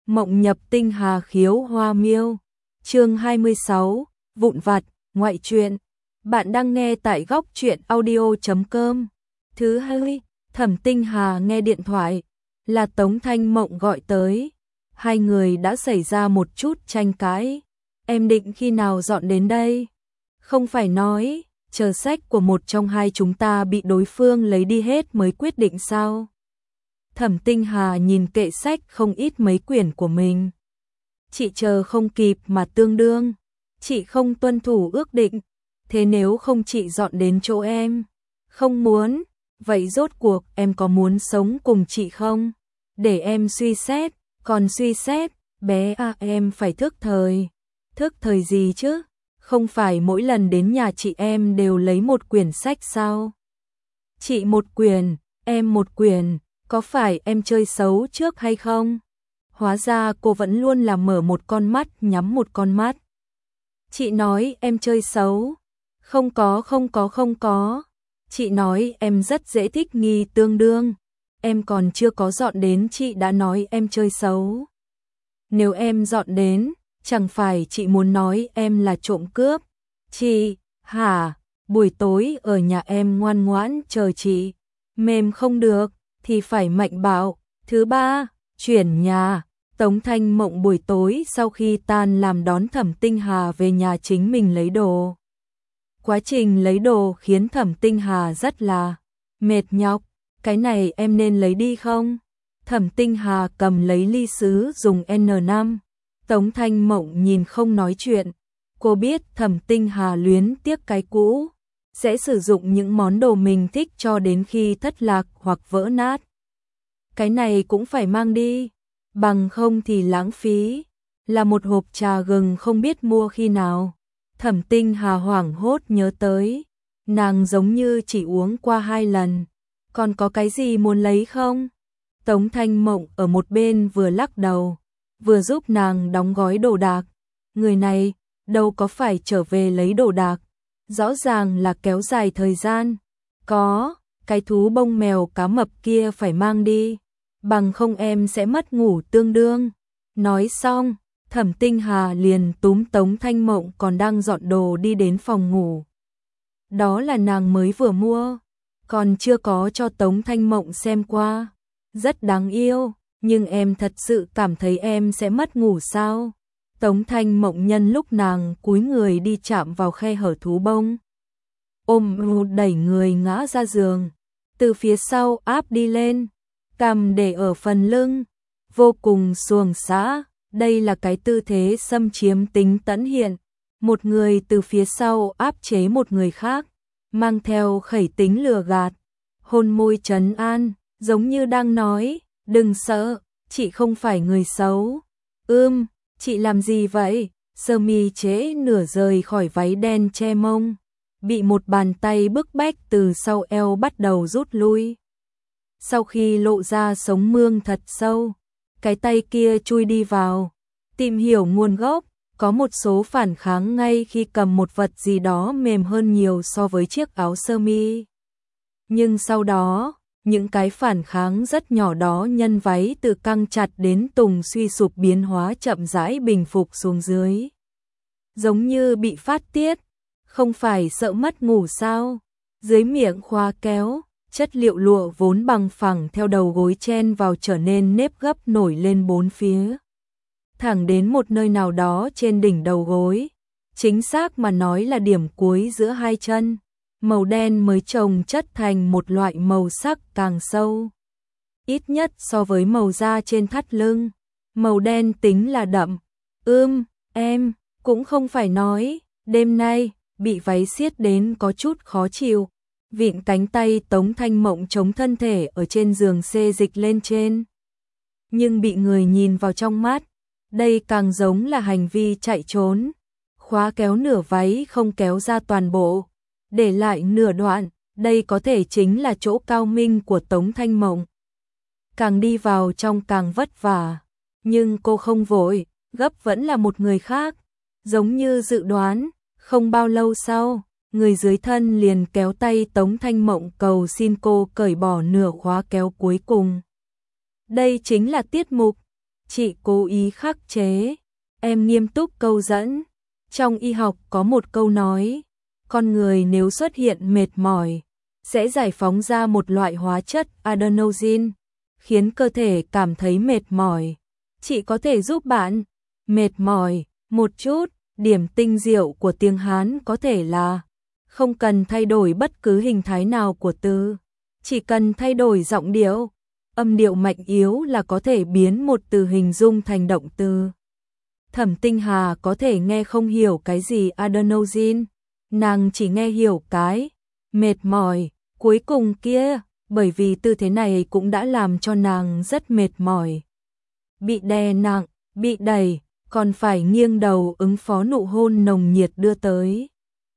Mộng nhập tinh hà khiếu hoa miêu. Chương 26, vụn vặt, ngoại truyện. Bạn đang nghe tại góc truyện audio.com. Thứ hai, Thẩm Tinh Hà nghe điện thoại, là Tống Thanh Mộng gọi tới. Hai người đã xảy ra một chút tranh cãi. Em định khi nào dọn đến đây? Không phải nói, chờ sách của một trong hai chúng ta bị đối phương lấy đi hết mới quyết định sao? Thẩm Tinh Hà nhìn kệ sách không ít mấy quyển của mình. Chị chờ không kịp mà tương đương. Chị không tuân thủ ước định. Thế nếu không chị dọn đến chỗ em? Không muốn. Vậy rốt cuộc em có muốn sống cùng chị không? Để em suy xét. Còn suy xét, bé à, em phải thức thời. Thức thời gì chứ? Không phải mỗi lần đến nhà chị em đều lấy một quyển sách sao? Chị một quyển, em một quyển. Có phải em chơi xấu trước hay không? Hóa ra cô vẫn luôn là mở một con mắt nhắm một con mắt. Chị nói em chơi xấu. Không có. Chị nói em rất dễ thích nghi tương đương. Em còn chưa có dọn đến chị đã nói em chơi xấu. Nếu em dọn đến, chẳng phải chị muốn nói em là trộm cướp. Chị, hả? Buổi tối ở nhà em ngoan ngoãn chờ chị. Mềm không được thì phải mạnh bạo. Thứ ba, chuyển nhà. Tống Thanh Mộng buổi tối sau khi tan làm đón Thẩm Tinh Hà về nhà chính mình lấy đồ. Quá trình lấy đồ khiến Thẩm Tinh Hà rất là mệt nhọc. Cái này em nên lấy đi không? Thẩm Tinh Hà cầm lấy ly sứ dùng N5. Tống Thanh Mộng nhìn không nói chuyện. Cô biết Thẩm Tinh Hà luyến tiếc cái cũ, sẽ sử dụng những món đồ mình thích cho đến khi thất lạc hoặc vỡ nát. Cái này cũng phải mang đi, bằng không thì lãng phí. Là một hộp trà gừng không biết mua khi nào. Thẩm Tinh Hà hoảng hốt nhớ tới, nàng giống như chỉ uống qua 2 lần. Còn có cái gì muốn lấy không? Tống Thanh Mộng ở một bên vừa lắc đầu, vừa giúp nàng đóng gói đồ đạc. Người này, đâu có phải trở về lấy đồ đạc, rõ ràng là kéo dài thời gian. Có, cái thú bông mèo cá mập kia phải mang đi, bằng không em sẽ mất ngủ tương đương. Nói xong, Thẩm Tinh Hà liền túm Tống Thanh Mộng còn đang dọn đồ đi đến phòng ngủ. Đó là nàng mới vừa mua, còn chưa có cho Tống Thanh Mộng xem qua. Rất đáng yêu, nhưng em thật sự cảm thấy em sẽ mất ngủ sao? Tống Thanh Mộng nhân lúc nàng cúi người đi chạm vào khe hở thú bông, ôm đẩy người ngã ra giường, từ phía sau áp đi lên, cằm để ở phần lưng, vô cùng xuồng xã. Đây là cái tư thế xâm chiếm tính tẫn hiện, một người từ phía sau áp chế một người khác, mang theo khẩy tính lừa gạt, hôn môi trấn an, giống như đang nói, đừng sợ, chị không phải người xấu. Chị làm gì vậy? Sơ mi trễ nửa rời khỏi váy đen che mông, bị một bàn tay bức bách từ sau eo bắt đầu rút lui. Sau khi lộ ra sống mương thật sâu, cái tay kia chui đi vào, tìm hiểu nguồn gốc, có một số phản kháng ngay khi cầm một vật gì đó mềm hơn nhiều so với chiếc áo sơ mi. Nhưng sau đó, những cái phản kháng rất nhỏ đó nhân váy từ căng chặt đến tùng suy sụp biến hóa chậm rãi bình phục xuống dưới. Giống như bị phát tiết, không phải sợ mất ngủ sao? Dưới miệng khóa kéo, chất liệu lụa vốn bằng phẳng theo đầu gối chen vào trở nên nếp gấp nổi lên bốn phía. Thẳng đến một nơi nào đó trên đỉnh đầu gối, chính xác mà nói là điểm cuối giữa hai chân. Màu đen mới chồng chất thành một loại màu sắc càng sâu, ít nhất so với màu da trên thắt lưng. Màu đen tính là đậm. Em cũng không phải nói, đêm nay bị váy siết đến có chút khó chịu. Vịn cánh tay Tống Thanh Mộng chống thân thể ở trên giường xê dịch lên trên. Nhưng bị người nhìn vào trong mắt, đây càng giống là hành vi chạy trốn. Khóa kéo nửa váy không kéo ra toàn bộ, để lại nửa đoạn, đây có thể chính là chỗ cao minh của Tống Thanh Mộng. Càng đi vào trong càng vất vả, nhưng cô không vội, gấp vẫn là một người khác. Giống như dự đoán, không bao lâu sau, người dưới thân liền kéo tay Tống Thanh Mộng cầu xin cô cởi bỏ nửa khóa kéo cuối cùng. Đây chính là tiết mục. Chị cố ý khắc chế. Em nghiêm túc câu dẫn. Trong y học có một câu nói, con người nếu xuất hiện mệt mỏi, sẽ giải phóng ra một loại hóa chất adenosine, khiến cơ thể cảm thấy mệt mỏi. Chị có thể giúp bạn mệt mỏi một chút. Điểm tinh diệu của tiếng Hán có thể là không cần thay đổi bất cứ hình thái nào của từ, chỉ cần thay đổi giọng điệu, âm điệu mạnh yếu là có thể biến một từ hình dung thành động từ. Thẩm Tinh Hà có thể nghe không hiểu cái gì adenosine, nàng chỉ nghe hiểu cái mệt mỏi cuối cùng kia, bởi vì tư thế này cũng đã làm cho nàng rất mệt mỏi. Bị đè nặng, bị đẩy, còn phải nghiêng đầu ứng phó nụ hôn nồng nhiệt đưa tới.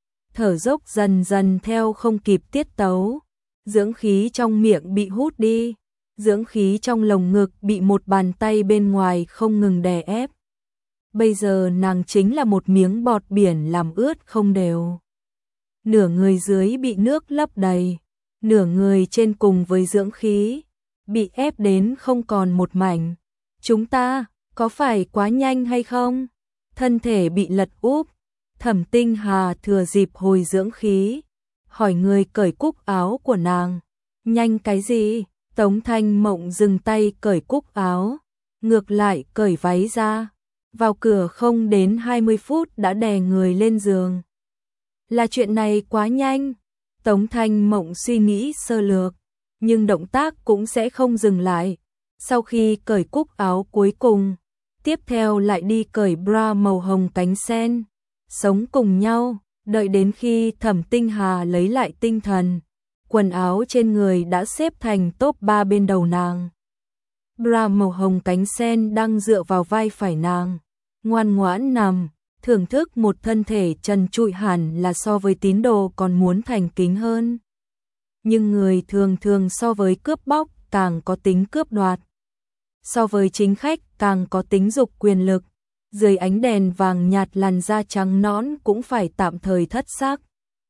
Thở dốc dần dần theo không kịp tiết tấu, dưỡng khí trong miệng bị hút đi, dưỡng khí trong lồng ngực bị một bàn tay bên ngoài không ngừng đè ép. Bây giờ nàng chính là một miếng bọt biển làm ướt không đều. Nửa người dưới bị nước lấp đầy, nửa người trên cùng với dưỡng khí, bị ép đến không còn một mảnh. Chúng ta, có phải quá nhanh hay không? Thân thể bị lật úp, Thẩm Tinh Hà thừa dịp hồi dưỡng khí, hỏi người cởi cúc áo của nàng. Nhanh cái gì? Tống Thanh Mộng dừng tay cởi cúc áo, ngược lại cởi váy ra. Vào cửa không đến 20 phút đã đè người lên giường. Là chuyện này quá nhanh. Tống Thanh Mộng suy nghĩ sơ lược, nhưng động tác cũng sẽ không dừng lại. Sau khi cởi cúc áo cuối cùng, tiếp theo lại đi cởi bra màu hồng cánh sen. Sống cùng nhau, đợi đến khi Thẩm Tinh Hà lấy lại tinh thần, quần áo trên người đã xếp thành top 3 bên đầu nàng. Bra màu hồng cánh sen đang dựa vào vai phải nàng, ngoan ngoãn nằm, thưởng thức một thân thể trần trụi hẳn là so với tín đồ còn muốn thành kính hơn. Nhưng người thường thường so với cướp bóc càng có tính cướp đoạt, so với chính khách càng có tính dục quyền lực. Dưới ánh đèn vàng nhạt làn da trắng nõn cũng phải tạm thời thất xác.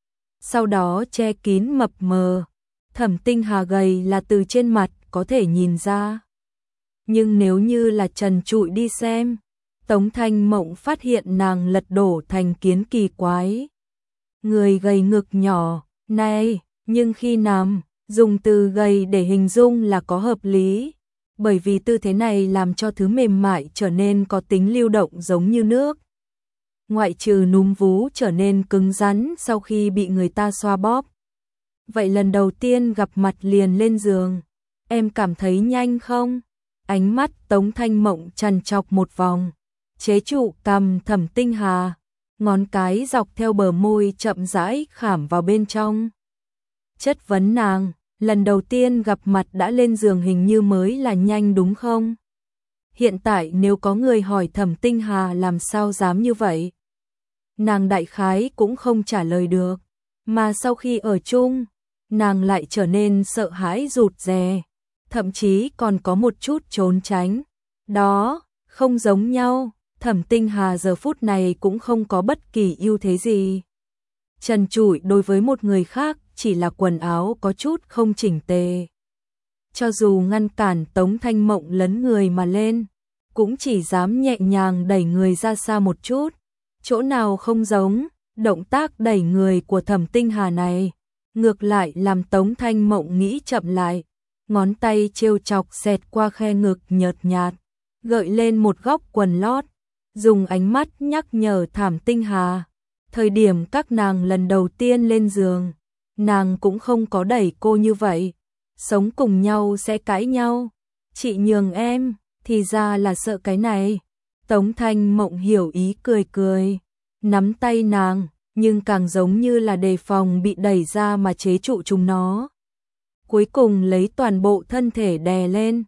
Sau đó che kín mập mờ, Thẩm Tinh Hà gầy là từ trên mặt có thể nhìn ra. Nhưng nếu như là trần trụi đi xem, Tống Thanh Mộng phát hiện nàng lật đổ thành kiến kỳ quái. Người gầy ngực nhỏ, này, nhưng khi nằm, dùng từ gầy để hình dung là có hợp lý. Bởi vì tư thế này làm cho thứ mềm mại trở nên có tính lưu động giống như nước. Ngoại trừ núm vú trở nên cứng rắn sau khi bị người ta xoa bóp. Vậy lần đầu tiên gặp mặt liền lên giường, em cảm thấy nhanh không? Ánh mắt Tống Thanh Mộng trằn trọc một vòng, chế trụ cằm Thẩm Tinh Hà, ngón cái dọc theo bờ môi chậm rãi khảm vào bên trong. Chất vấn nàng, lần đầu tiên gặp mặt đã lên giường hình như mới là nhanh đúng không? Hiện tại nếu có người hỏi Thẩm Tinh Hà làm sao dám như vậy? Nàng đại khái cũng không trả lời được, mà sau khi ở chung, nàng lại trở nên sợ hãi rụt rè, thậm chí còn có một chút trốn tránh. Đó, không giống nhau, Thẩm Tinh Hà giờ phút này cũng không có bất kỳ ưu thế gì. Trần trụi đối với một người khác chỉ là quần áo có chút không chỉnh tề. Cho dù ngăn cản Tống Thanh Mộng lấn người mà lên, cũng chỉ dám nhẹ nhàng đẩy người ra xa một chút. Chỗ nào không giống, động tác đẩy người của Thẩm Tinh Hà này, ngược lại làm Tống Thanh Mộng nghĩ chậm lại. Ngón tay trêu chọc xẹt qua khe ngực nhợt nhạt, gợi lên một góc quần lót, dùng ánh mắt nhắc nhở Thẩm Tinh Hà. Thời điểm các nàng lần đầu tiên lên giường, nàng cũng không có đẩy cô như vậy. Sống cùng nhau sẽ cãi nhau. Chị nhường em, thì ra là sợ cái này. Tống Thanh Mộng hiểu ý cười cười, nắm tay nàng, nhưng càng giống như là đề phòng bị đẩy ra mà chế trụ chúng nó. Cuối cùng lấy toàn bộ thân thể đè lên.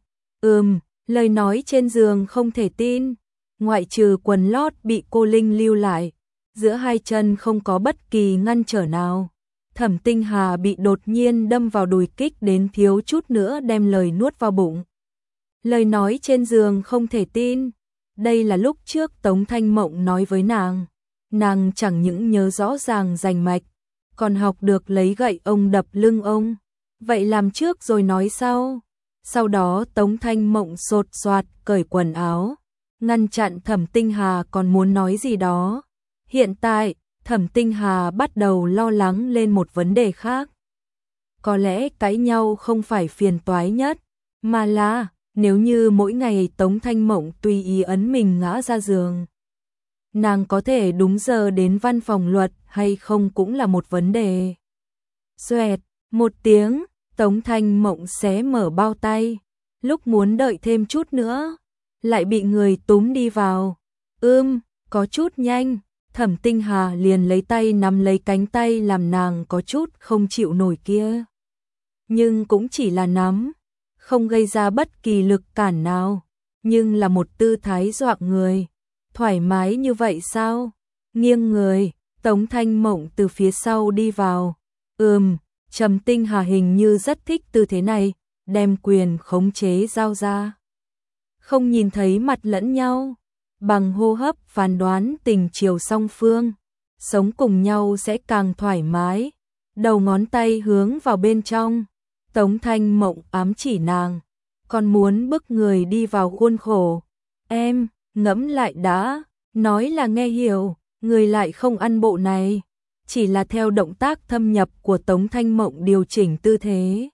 Lời nói trên giường không thể tin. Ngoại trừ quần lót bị cô Linh lưu lại, giữa hai chân không có bất kỳ ngăn trở nào. Thẩm Tinh Hà bị đột nhiên đâm vào đùi kích đến thiếu chút nữa đem lời nuốt vào bụng. Lời nói trên giường không thể tin. Đây là lúc trước Tống Thanh Mộng nói với nàng. Nàng chẳng những nhớ rõ ràng rành mạch, còn học được lấy gậy ông đập lưng ông. Vậy làm trước rồi nói sau. Sau đó Tống Thanh Mộng sột soạt cởi quần áo, ngăn chặn Thẩm Tinh Hà còn muốn nói gì đó. Hiện tại, Thẩm Tinh Hà bắt đầu lo lắng lên một vấn đề khác. Có lẽ cãi nhau không phải phiền toái nhất, mà là nếu như mỗi ngày Tống Thanh Mộng tùy ý ấn mình ngã ra giường, nàng có thể đúng giờ đến văn phòng luật hay không cũng là một vấn đề. Xoẹt, một tiếng, Tống Thanh Mộng xé mở bao tay, lúc muốn đợi thêm chút nữa, lại bị người túm đi vào. Có chút nhanh, Thẩm Tinh Hà liền lấy tay nắm lấy cánh tay làm nàng có chút không chịu nổi kia. Nhưng cũng chỉ là nắm, không gây ra bất kỳ lực cản nào, nhưng là một tư thái dọa người. Thoải mái như vậy sao? Nghiêng người, Tống Thanh Mộng từ phía sau đi vào. Trầm Tinh Hà hình như rất thích tư thế này, đem quyền khống chế giao ra. Không nhìn thấy mặt lẫn nhau, bằng hô hấp phán đoán tình chiều song phương, sống cùng nhau sẽ càng thoải mái. Đầu ngón tay hướng vào bên trong, Tống Thanh Mộng ám chỉ nàng, còn muốn bức người đi vào khuôn khổ. Em, ngẫm lại đã, nói là nghe hiểu, người lại không ăn bộ này. Chỉ là theo động tác thâm nhập của Tống Thanh Mộng điều chỉnh tư thế.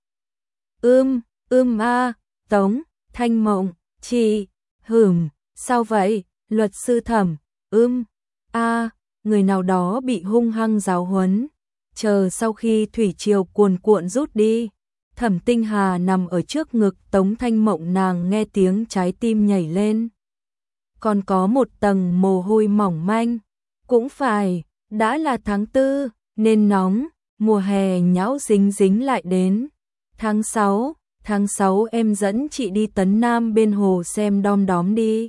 Tống Thanh Mộng, chị, sao vậy, luật sư Thẩm, người nào đó bị hung hăng giáo huấn. Chờ sau khi thủy triều cuồn cuộn rút đi, Thẩm Tinh Hà nằm ở trước ngực Tống Thanh Mộng, nàng nghe tiếng trái tim nhảy lên. Còn có một tầng mồ hôi mỏng manh, cũng phải, đã là tháng 4, nên nóng, mùa hè nhão dính dính lại đến. Tháng 6 em dẫn chị đi Tấn Nam bên hồ xem đom đóm đi.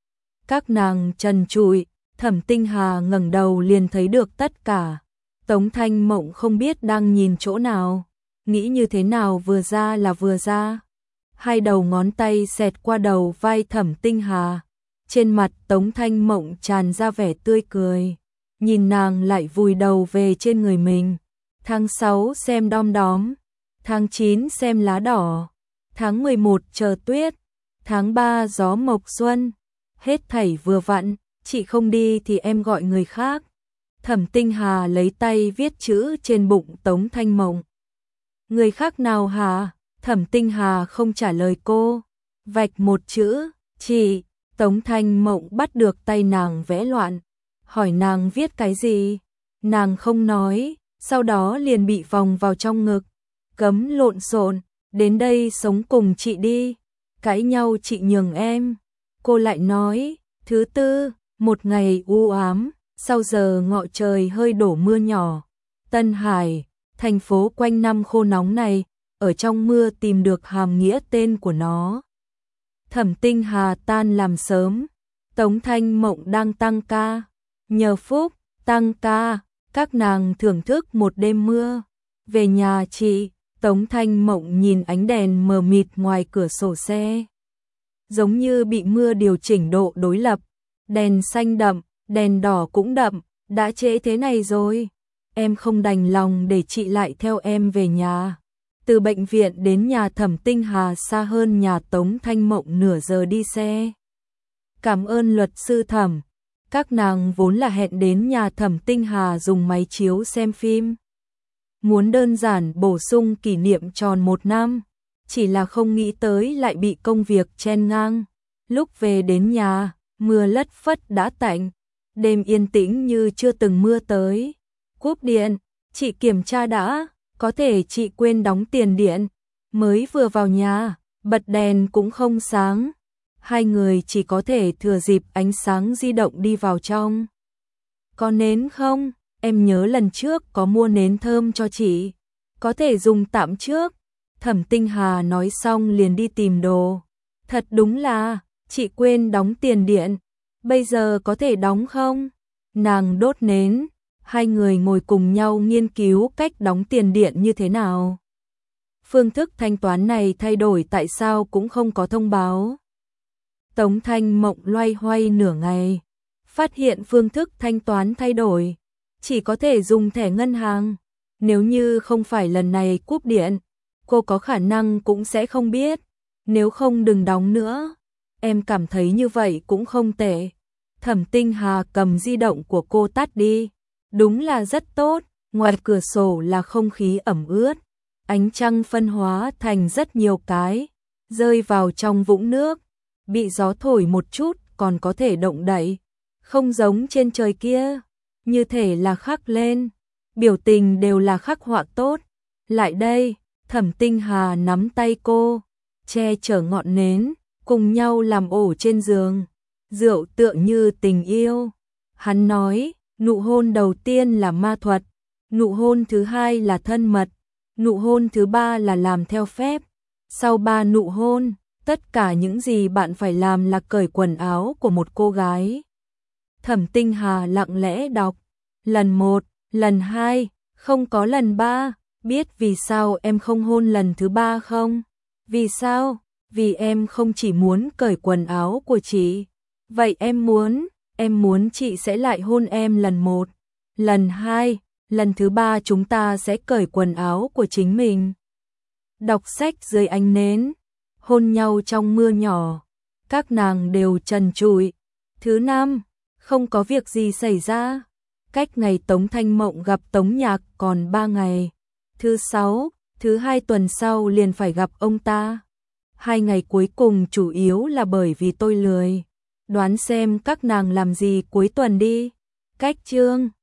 Các nàng trần trụi, Thẩm Tinh Hà ngẩng đầu liền thấy được tất cả. Tống Thanh Mộng không biết đang nhìn chỗ nào, nghĩ như thế nào vừa ra là vừa ra. Hai đầu ngón tay xẹt qua đầu vai Thẩm Tinh Hà. Trên mặt Tống Thanh Mộng tràn ra vẻ tươi cười, nhìn nàng lại vùi đầu về trên người mình. Tháng 6 xem đom đóm, tháng 9 xem lá đỏ, tháng 11 chờ tuyết, tháng 3 gió mộc xuân. Hết thảy vừa vặn, chị không đi thì em gọi người khác. Thẩm Tinh Hà lấy tay viết chữ trên bụng Tống Thanh Mộng. Người khác nào hả? Thẩm Tinh Hà không trả lời cô, vạch một chữ, chị. Tống Thanh Mộng bắt được tay nàng vẽ loạn, hỏi nàng viết cái gì, nàng không nói, sau đó liền bị vòng vào trong ngực. Cấm lộn xộn, đến đây sống cùng chị đi, cãi nhau chị nhường em. Cô lại nói, thứ tư, một ngày u ám, sau giờ ngọ trời hơi đổ mưa nhỏ. Tân Hải, thành phố quanh năm khô nóng này, ở trong mưa tìm được hàm nghĩa tên của nó. Thẩm Tinh Hà tan làm sớm, Tống Thanh Mộng đang tăng ca. Nhờ phúc, tăng ca, các nàng thưởng thức một đêm mưa. Về nhà chị, Tống Thanh Mộng nhìn ánh đèn mờ mịt ngoài cửa sổ xe. Giống như bị mưa điều chỉnh độ đối lập. Đèn xanh đậm, đèn đỏ cũng đậm, đã trễ thế này rồi. Em không đành lòng để chị lại theo em về nhà. Từ bệnh viện đến nhà Thẩm Tinh Hà xa hơn nhà Tống Thanh Mộng nửa giờ đi xe. Cảm ơn luật sư Thẩm. Các nàng vốn là hẹn đến nhà Thẩm Tinh Hà dùng máy chiếu xem phim. Muốn đơn giản bổ sung kỷ niệm tròn 1 năm. Chỉ là không nghĩ tới lại bị công việc chen ngang. Lúc về đến nhà, mưa lất phất đã tạnh. Đêm yên tĩnh như chưa từng mưa tới. Cúp điện, chị kiểm tra đã. Có thể chị quên đóng tiền điện, mới vừa vào nhà, bật đèn cũng không sáng. Hai người chỉ có thể thừa dịp ánh sáng di động đi vào trong. Có nến không? Em nhớ lần trước có mua nến thơm cho chị. Có thể dùng tạm trước. Thẩm Tinh Hà nói xong liền đi tìm đồ. Thật đúng là, chị quên đóng tiền điện. Bây giờ có thể đóng không? Nàng đốt nến. Hai người ngồi cùng nhau nghiên cứu cách đóng tiền điện như thế nào. Phương thức thanh toán này thay đổi tại sao cũng không có thông báo. Tống Thanh Mộng loay hoay nửa ngày, phát hiện phương thức thanh toán thay đổi, chỉ có thể dùng thẻ ngân hàng. Nếu như không phải lần này cúp điện, cô có khả năng cũng sẽ không biết. nếu không đừng đóng nữa. Em cảm thấy như vậy cũng không tệ. Thẩm Tinh Hà cầm di động của cô tắt đi. Đúng là rất tốt, ngoài cửa sổ là không khí ẩm ướt. Ánh trăng phân hóa thành rất nhiều cái, rơi vào trong vũng nước. Bị gió thổi một chút còn có thể động đậy. Không giống trên trời kia, như thể là khắc lên. Biểu tình đều là khắc họa tốt. Lại đây, Thẩm Tinh Hà nắm tay cô, che chở ngọn nến, cùng nhau làm ổ trên giường. Rượu tựa như tình yêu. Hắn nói, nụ hôn đầu tiên là ma thuật, nụ hôn thứ hai là thân mật, nụ hôn thứ ba là làm theo phép. Sau 3 nụ hôn, tất cả những gì bạn phải làm là cởi quần áo của một cô gái. Thẩm Tinh Hà lặng lẽ đọc, lần 1, lần 2, không có lần 3, biết vì sao em không hôn lần thứ 3 không? Vì sao? Vì em không chỉ muốn cởi quần áo của chị. Vậy em muốn chị sẽ lại hôn em lần 1, lần 2, lần thứ 3 chúng ta sẽ cởi quần áo của chính mình. Đọc sách dưới ánh nến, hôn nhau trong mưa nhỏ, các nàng đều trần trụi. Thứ 5, không có việc gì xảy ra. Cách ngày Tống Thanh Mộng gặp Tống Nhạc còn 3 ngày. Thứ 6, thứ 2 tuần sau liền phải gặp ông ta. 2 ngày cuối cùng chủ yếu là bởi vì tôi lười. Đoán xem các nàng làm gì cuối tuần đi. Cách chương